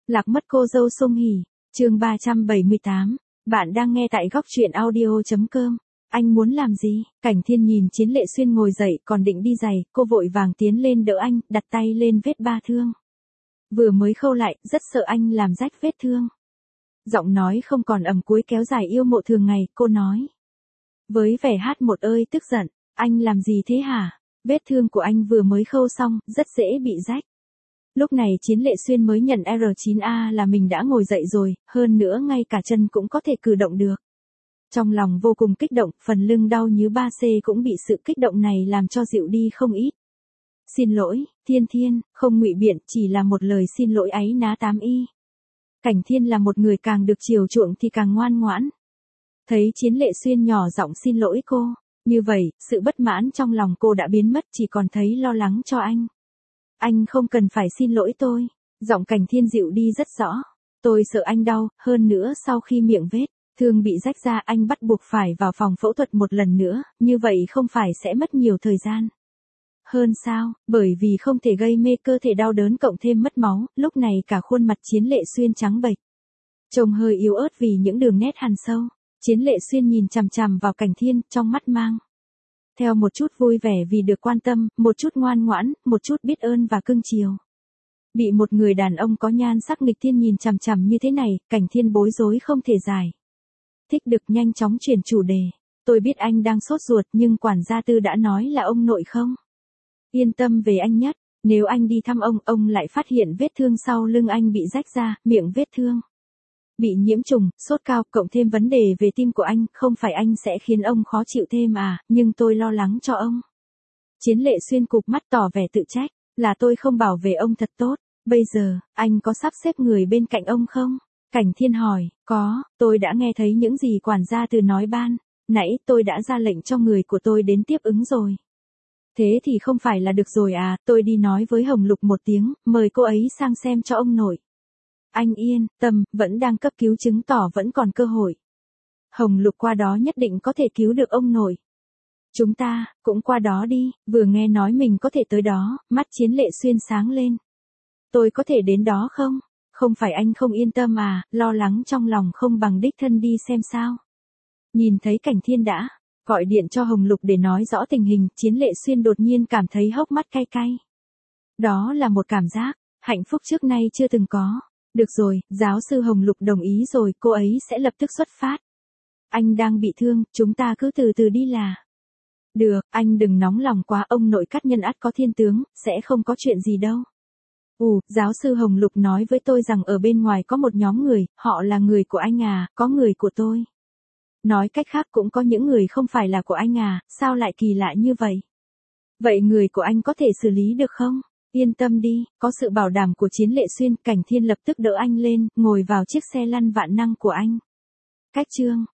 Lạc mất cô dâu Song Hỷ, chương 378. Bạn đang nghe tại góc truyện audio.com. Anh muốn làm gì? Cảnh Thiên nhìn Chiến Lệ Xuyên ngồi dậy còn định đi giày, cô vội vàng tiến lên đỡ anh, đặt tay lên vết ba thương. Vừa mới khâu lại, rất sợ anh làm rách vết thương. Giọng nói không còn ẩm cuối kéo dài yêu mộ thường ngày, cô nói. Với vẻ hát một ơi tức giận, anh làm gì thế hả? Vết thương của anh vừa mới khâu xong, rất dễ bị rách. Lúc này Chiến Lệ Xuyên mới nhận R9A là mình đã ngồi dậy rồi, hơn nữa ngay cả chân cũng có thể cử động được. Trong lòng vô cùng kích động, phần lưng đau như 3C cũng bị sự kích động này làm cho dịu đi không ít. Xin lỗi, Thiên Thiên, không ngụy biện, chỉ là một lời xin lỗi áy ná 8Y. Cảnh Thiên là một người càng được chiều chuộng thì càng ngoan ngoãn. Thấy Chiến Lệ Xuyên nhỏ giọng xin lỗi cô, như vậy, sự bất mãn trong lòng cô đã biến mất, chỉ còn thấy lo lắng cho anh. Anh không cần phải xin lỗi tôi. Giọng Cảnh Thiên dịu đi rất rõ. Tôi sợ anh đau, hơn nữa sau khi miệng vết thương bị rách ra anh bắt buộc phải vào phòng phẫu thuật một lần nữa, như vậy không phải sẽ mất nhiều thời gian. Hơn sao, bởi vì không thể gây mê cơ thể đau đớn cộng thêm mất máu, lúc này cả khuôn mặt Chiến Lệ Xuyên trắng bệch. Trông hơi yếu ớt vì những đường nét hằn sâu. Chiến Lệ Xuyên nhìn chằm chằm vào Cảnh Thiên, trong mắt mang theo một chút vui vẻ vì được quan tâm, một chút ngoan ngoãn, một chút biết ơn và cưng chiều. Bị một người đàn ông có nhan sắc nghịch thiên nhìn chằm chằm như thế này, Cảnh Thiên bối rối không thể giải thích được, nhanh chóng chuyển chủ đề. Tôi biết anh đang sốt ruột nhưng quản gia Tư đã nói là ông nội không yên tâm về anh nhất. Nếu anh đi thăm ông lại phát hiện vết thương sau lưng anh bị rách ra, miệng vết thương bị nhiễm trùng, sốt cao, cộng thêm vấn đề về tim của anh, không phải anh sẽ khiến ông khó chịu thêm à, nhưng tôi lo lắng cho ông. Chiến Lệ Xuyên cụp mắt tỏ vẻ tự trách, là tôi không bảo vệ ông thật tốt, bây giờ, anh có sắp xếp người bên cạnh ông không? Cảnh Thiên hỏi, có, tôi đã nghe thấy những gì quản gia Từ nói ban nãy, tôi đã ra lệnh cho người của tôi đến tiếp ứng rồi. Thế thì không phải là được rồi à, tôi đi nói với Hồng Lục một tiếng, mời cô ấy sang xem cho ông nội. Anh yên tâm, vẫn đang cấp cứu chứng tỏ vẫn còn cơ hội. Hồng Lục qua đó nhất định có thể cứu được ông nội. Chúng ta, cũng qua đó đi, vừa nghe nói mình có thể tới đó, mắt Chiến Lệ Xuyên sáng lên. Tôi có thể đến đó không? Không phải anh không yên tâm à, lo lắng trong lòng không bằng đích thân đi xem sao. Nhìn thấy Cảnh Thiên đã gọi điện cho Hồng Lục để nói rõ tình hình, Chiến Lệ Xuyên đột nhiên cảm thấy hốc mắt cay cay. Đó là một cảm giác hạnh phúc trước nay chưa từng có. Được rồi, giáo sư Hồng Lục đồng ý rồi, cô ấy sẽ lập tức xuất phát. Anh đang bị thương, chúng ta cứ từ từ đi là. Được, anh đừng nóng lòng quá, ông nội cắt nhân ắt có thiên tướng, sẽ không có chuyện gì đâu. Giáo sư Hồng Lục nói với tôi rằng ở bên ngoài có một nhóm người, họ là người của anh à, có người của tôi. Nói cách khác cũng có những người không phải là của anh à, sao lại kỳ lạ như vậy? Vậy người của anh có thể xử lý được không? Yên tâm đi, có sự bảo đảm của Chiến Lệ Xuyên, Cảnh Thiên lập tức đỡ anh lên, ngồi vào chiếc xe lăn vạn năng của anh. Cách chương